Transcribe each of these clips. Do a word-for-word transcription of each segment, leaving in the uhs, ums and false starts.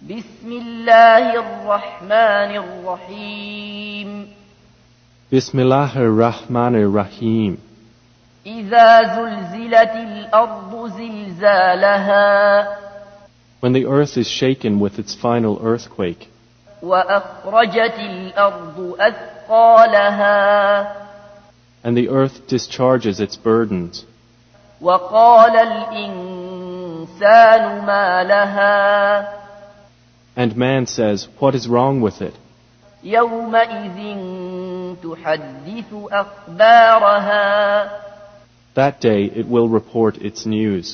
بسم الله الرحمن الرحيم Bismillahir Rahmanir Rahim. إذا زلزلت الأرض زلزالها When the earth is shaken with its final earthquake, وأخرجت الأرض أثقالها and the earth discharges its burdens, وقال الإنسان ما لها and man says, "What is wrong with it?" يومئذ تحدث أخبارها That day it will report its news,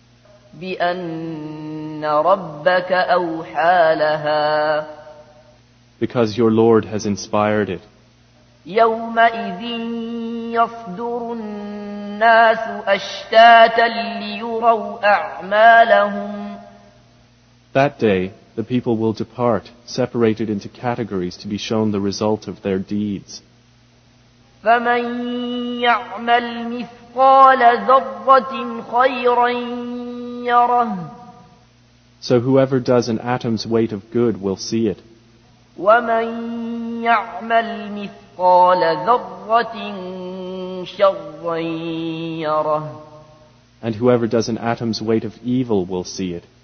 بأن ربك أوحى لها because your Lord has inspired it. يومئذ يصدر الناس أشتاتا ليروا أعمالهم That day the people will depart, separated into categories to be shown the result of their deeds. فمن يعمل مثقال ذرة خيرا يره So whoever does an atom's weight of good will see it, ومن يعمل مثقال ذرة شرا يره and whoever does an atom's weight of evil will see it.